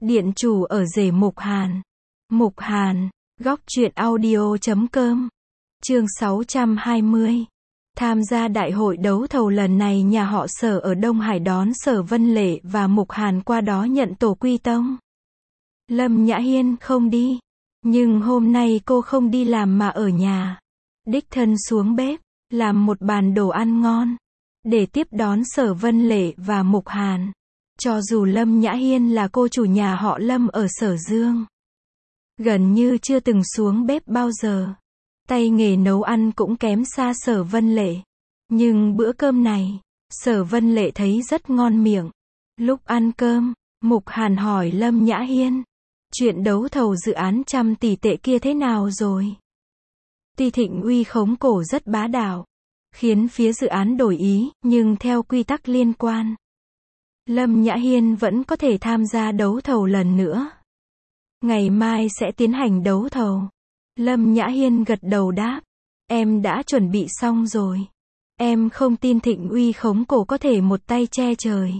Điện chủ ở rể Mục Hàn. Mục Hàn, góc truyện audio.com. Chương 620. Tham gia đại hội đấu thầu lần này nhà họ Sở ở Đông Hải đón Sở Vân Lệ và Mục Hàn qua đó nhận tổ quy tông. Lâm Nhã Hiên không đi. Nhưng hôm nay cô không đi làm mà ở nhà. Đích thân xuống bếp, làm một bàn đồ ăn ngon. Để tiếp đón Sở Vân Lệ và Mục Hàn. Cho dù Lâm Nhã Hiên là cô chủ nhà họ Lâm ở Sở Dương. Gần như chưa từng xuống bếp bao giờ. Tay nghề nấu ăn cũng kém xa Sở Vân Lệ. Nhưng bữa cơm này, Sở Vân Lệ thấy rất ngon miệng. Lúc ăn cơm, Mục Hàn hỏi Lâm Nhã Hiên. Chuyện đấu thầu dự án 100 tỷ tệ kia thế nào rồi? Tuy Thịnh Uy khống cổ rất bá đạo. Khiến phía dự án đổi ý, nhưng theo quy tắc liên quan. Lâm Nhã Hiên vẫn có thể tham gia đấu thầu lần nữa. Ngày mai sẽ tiến hành đấu thầu. Lâm Nhã Hiên gật đầu đáp. Em đã chuẩn bị xong rồi. Em không tin Thịnh Uy khống cổ có thể một tay che trời.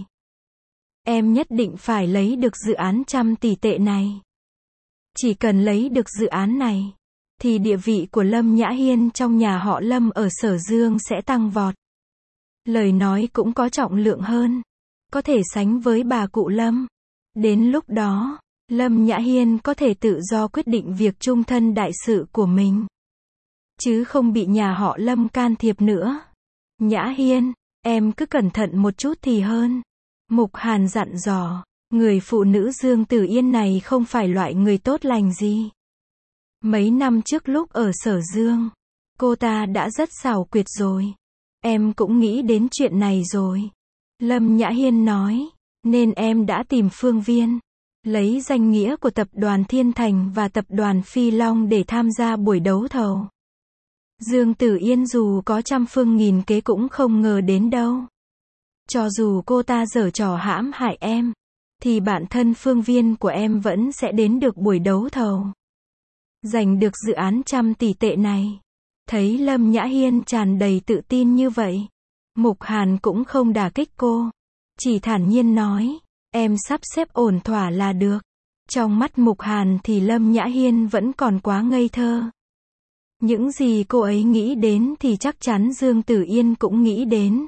Em nhất định phải lấy được dự án 100 tỷ tệ này. Chỉ cần lấy được dự án này, thì địa vị của Lâm Nhã Hiên trong nhà họ Lâm ở Sở Dương sẽ tăng vọt. Lời nói cũng có trọng lượng hơn. Có thể sánh với bà cụ Lâm. Đến lúc đó, Lâm Nhã Hiên có thể tự do quyết định việc chung thân đại sự của mình. Chứ không bị nhà họ Lâm can thiệp nữa. Nhã Hiên, em cứ cẩn thận một chút thì hơn. Mục Hàn dặn dò, người phụ nữ Dương Tử Yên này không phải loại người tốt lành gì. Mấy năm trước lúc ở Sở Dương, cô ta đã rất xảo quyệt rồi. Em cũng nghĩ đến chuyện này rồi. Lâm Nhã Hiên nói, nên em đã tìm Phương Viên, lấy danh nghĩa của tập đoàn Thiên Thành và tập đoàn Phi Long để tham gia buổi đấu thầu. Dương Tử Yên dù có trăm phương nghìn kế cũng không ngờ đến đâu. Cho dù cô ta giở trò hãm hại em, thì bản thân Phương Viên của em vẫn sẽ đến được buổi đấu thầu. Giành được dự án 100 tỷ tệ này. Thấy Lâm Nhã Hiên tràn đầy tự tin như vậy, Mục Hàn cũng không đả kích cô. Chỉ thản nhiên nói, em sắp xếp ổn thỏa là được. Trong mắt Mục Hàn thì Lâm Nhã Hiên vẫn còn quá ngây thơ. Những gì cô ấy nghĩ đến thì chắc chắn Dương Tử Yên cũng nghĩ đến.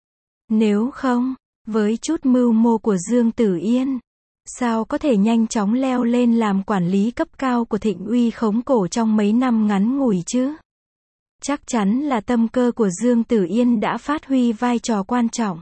Nếu không, với chút mưu mô của Dương Tử Yên, sao có thể nhanh chóng leo lên làm quản lý cấp cao của Thịnh Uy khống cổ trong mấy năm ngắn ngủi chứ? Chắc chắn là tâm cơ của Dương Tử Yên đã phát huy vai trò quan trọng.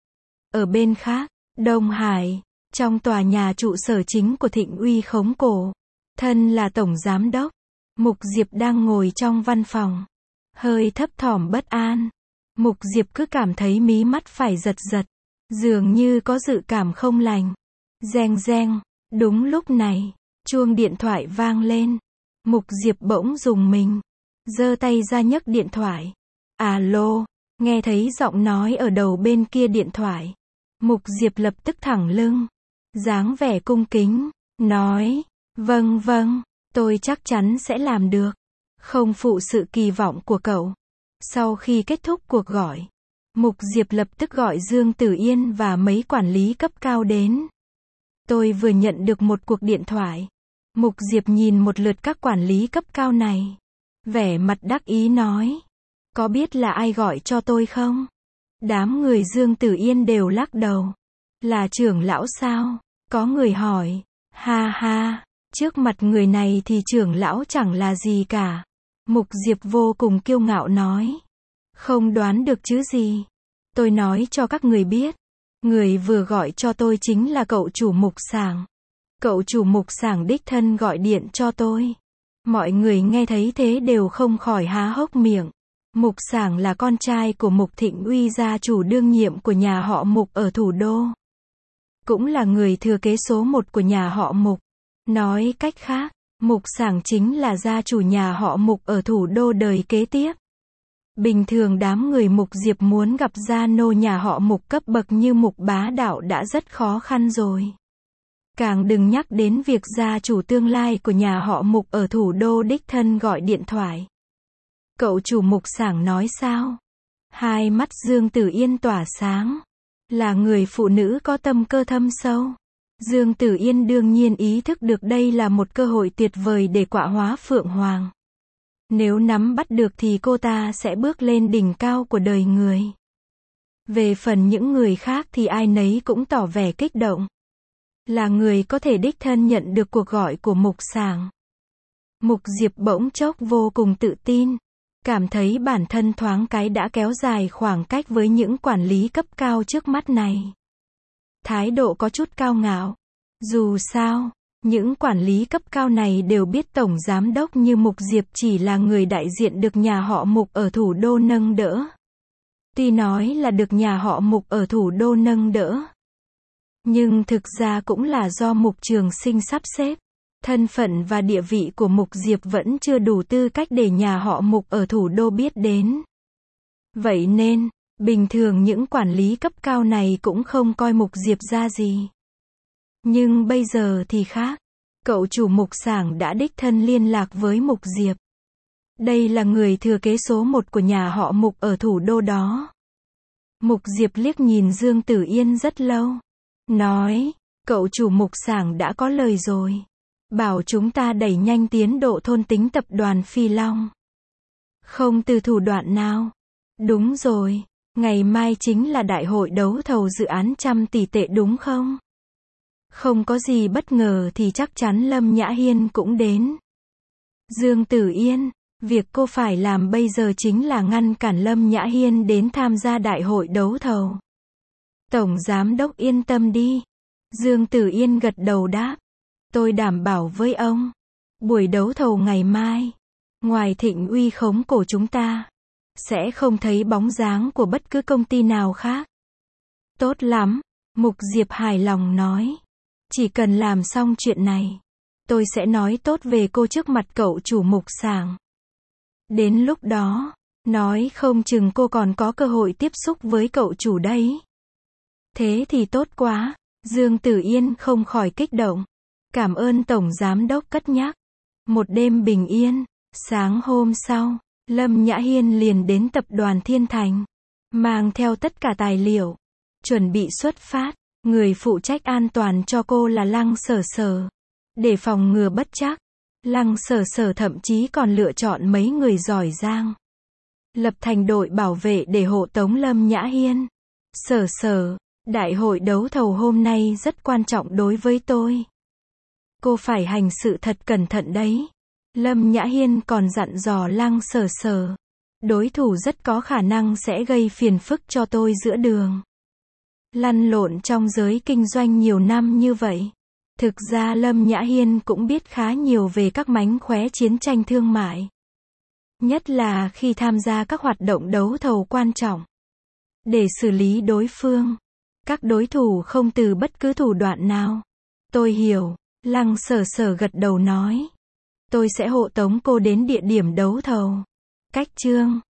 Ở bên khác, Đông Hải, trong tòa nhà trụ sở chính của Thịnh Uy khống cổ, thân là tổng giám đốc, Mục Diệp đang ngồi trong văn phòng, hơi thấp thỏm bất an. Mục Diệp cứ cảm thấy mí mắt phải giật giật, dường như có dự cảm không lành. Reng reng, đúng lúc này, chuông điện thoại vang lên. Mục Diệp bỗng rùng mình, giơ tay ra nhấc điện thoại. Alo, nghe thấy giọng nói ở đầu bên kia điện thoại. Mục Diệp lập tức thẳng lưng, dáng vẻ cung kính, nói, vâng vâng, tôi chắc chắn sẽ làm được. Không phụ sự kỳ vọng của cậu. Sau khi kết thúc cuộc gọi, Mục Diệp lập tức gọi Dương Tử Yên và mấy quản lý cấp cao đến. Tôi vừa nhận được một cuộc điện thoại. Mục Diệp nhìn một lượt các quản lý cấp cao này. Vẻ mặt đắc ý nói. Có biết là ai gọi cho tôi không? Đám người Dương Tử Yên đều lắc đầu. Là trưởng lão sao? Có người hỏi. Ha ha, trước mặt người này thì trưởng lão chẳng là gì cả. Mục Diệp vô cùng kiêu ngạo nói. Không đoán được chứ gì. Tôi nói cho các người biết. Người vừa gọi cho tôi chính là cậu chủ Mục Sảng. Cậu chủ Mục Sảng đích thân gọi điện cho tôi. Mọi người nghe thấy thế đều không khỏi há hốc miệng. Mục Sảng là con trai của Mục Thịnh Uy, gia chủ đương nhiệm của nhà họ Mục ở thủ đô. Cũng là người thừa kế số 1 của nhà họ Mục. Nói cách khác, Mục Sảng chính là gia chủ nhà họ Mục ở thủ đô đời kế tiếp. Bình thường đám người Mục Diệp muốn gặp gia nô nhà họ Mục cấp bậc như Mục Bá Đạo đã rất khó khăn rồi. Càng đừng nhắc đến việc gia chủ tương lai của nhà họ Mục ở thủ đô đích thân gọi điện thoại. Cậu chủ Mục Sảng nói sao? Hai mắt Dương Tử Yên tỏa sáng. Là người phụ nữ có tâm cơ thâm sâu. Dương Tử Yên đương nhiên ý thức được đây là một cơ hội tuyệt vời để quạ hóa Phượng Hoàng. Nếu nắm bắt được thì cô ta sẽ bước lên đỉnh cao của đời người. Về phần những người khác thì ai nấy cũng tỏ vẻ kích động. Là người có thể đích thân nhận được cuộc gọi của Mục Sảng. Mục Diệp bỗng chốc vô cùng tự tin. Cảm thấy bản thân thoáng cái đã kéo dài khoảng cách với những quản lý cấp cao trước mắt này. Thái độ có chút cao ngạo. Dù sao, những quản lý cấp cao này đều biết tổng giám đốc như Mục Diệp chỉ là người đại diện được nhà họ Mục ở thủ đô nâng đỡ. Tuy nói là được nhà họ Mục ở thủ đô nâng đỡ, nhưng thực ra cũng là do Mục Trường Sinh sắp xếp. Thân phận và địa vị của Mục Diệp vẫn chưa đủ tư cách để nhà họ Mục ở thủ đô biết đến. Vậy nên, bình thường những quản lý cấp cao này cũng không coi Mục Diệp ra gì. Nhưng bây giờ thì khác. Cậu chủ Mục Sảng đã đích thân liên lạc với Mục Diệp. Đây là người thừa kế số 1 của nhà họ Mục ở thủ đô đó. Mục Diệp liếc nhìn Dương Tử Yên rất lâu. Nói, cậu chủ Mục Sảng đã có lời rồi. Bảo chúng ta đẩy nhanh tiến độ thôn tính tập đoàn Phi Long. Không từ thủ đoạn nào. Đúng rồi, ngày mai chính là đại hội đấu thầu dự án 100 tỷ tệ đúng không? Không có gì bất ngờ thì chắc chắn Lâm Nhã Hiên cũng đến. Dương Tử Yên, việc cô phải làm bây giờ chính là ngăn cản Lâm Nhã Hiên đến tham gia đại hội đấu thầu. Tổng giám đốc yên tâm đi. Dương Tử Yên gật đầu đáp. Tôi đảm bảo với ông, buổi đấu thầu ngày mai, ngoài Thịnh Uy khống cổ chúng ta, sẽ không thấy bóng dáng của bất cứ công ty nào khác. Tốt lắm, Mục Diệp hài lòng nói. Chỉ cần làm xong chuyện này, tôi sẽ nói tốt về cô trước mặt cậu chủ Mục Sảng. Đến lúc đó, nói không chừng cô còn có cơ hội tiếp xúc với cậu chủ đấy. Thế thì tốt quá, Dương Tử Yên không khỏi kích động. Cảm ơn Tổng Giám đốc cất nhắc. Một đêm bình yên, sáng hôm sau, Lâm Nhã Hiên liền đến tập đoàn Thiên Thành. Mang theo tất cả tài liệu. Chuẩn bị xuất phát. Người phụ trách an toàn cho cô là Lăng Sở Sở. Để phòng ngừa bất trắc, Lăng Sở Sở thậm chí còn lựa chọn mấy người giỏi giang. Lập thành đội bảo vệ để hộ tống Lâm Nhã Hiên. Sở Sở, đại hội đấu thầu hôm nay rất quan trọng đối với tôi. Cô phải hành sự thật cẩn thận đấy. Lâm Nhã Hiên còn dặn dò Lăng Sở Sở. Đối thủ rất có khả năng sẽ gây phiền phức cho tôi giữa đường. Lăn lộn trong giới kinh doanh nhiều năm như vậy. Thực ra Lâm Nhã Hiên cũng biết khá nhiều về các mánh khóe chiến tranh thương mại. Nhất là khi tham gia các hoạt động đấu thầu quan trọng. Để xử lý đối phương, các đối thủ không từ bất cứ thủ đoạn nào. Tôi hiểu, Lăng Sở Sở gật đầu nói. Tôi sẽ hộ tống cô đến địa điểm đấu thầu. Cách chương